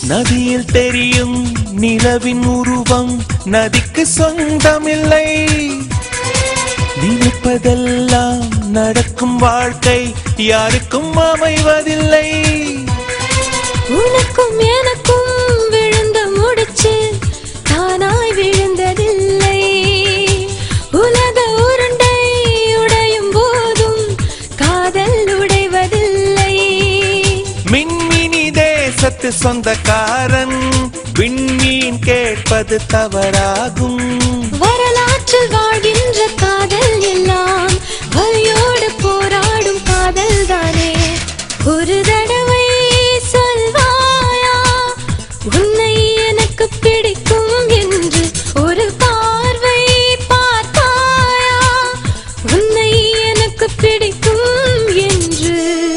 நதியில் தெரியும் நிலவின் உருவம் நதிக்கு சொந்தமில்லை. நினைப்பதெல்லாம் நடக்கும் வாழ்க்கை யாருக்கும் அமைவதில்லை. உனக்கும் எனக்கும் விழுந்த முடிச்சு தானாய் விழுந்ததில்லை. உலக உருண்டை உடையும் போதும் காதல் உடைவதில்லை. மின்மினி தேசத்து சொந்தக்காரன் விண்மீன் கேட்பது தவறாகும். வரலாற்றில் வாழ்கின்ற காதல் எல்லாம் வலியோடு போராடும் காதல் தானே. ஒரு தடவை சொல்வாயா உன்னை எனக்கு பிடிக்கும் என்று. ஒரு பார்வை பார்த்தாயா உன்னை எனக்கு பிடிக்கும் என்று.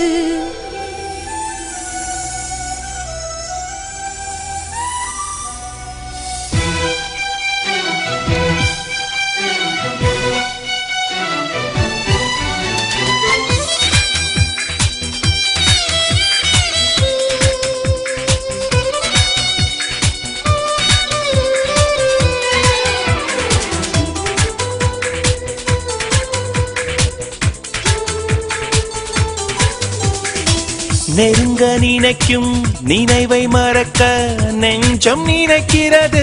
நெருங்க நினைக்கும் நினைவை மறக்க நெஞ்சம் நினைக்கிறது.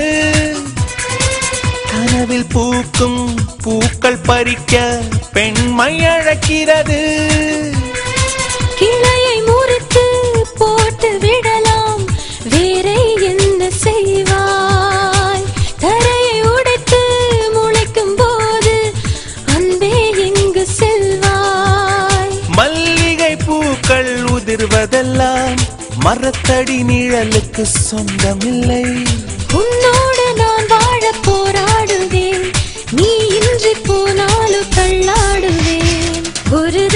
கனவில் பூக்கும் பூக்கள் பறிக்க பெண்மை அழைக்கிறது. கிளையை முறித்து போட்டு விடலாம் வேறே என்ன செய்வாய். தரையை உடைத்து முளைக்கும் போது அன்பே எங்கு செல்வாய். மல்லிகை பூக்கள் உதிர்வதெல்லாம் மரத்தடி நிழலுக்கு சொந்தமில்லை. உன்னோடு நான் வாழ போராடுவேன். நீ இன்றி போனாலும் தள்ளாடுவேன். ஒரு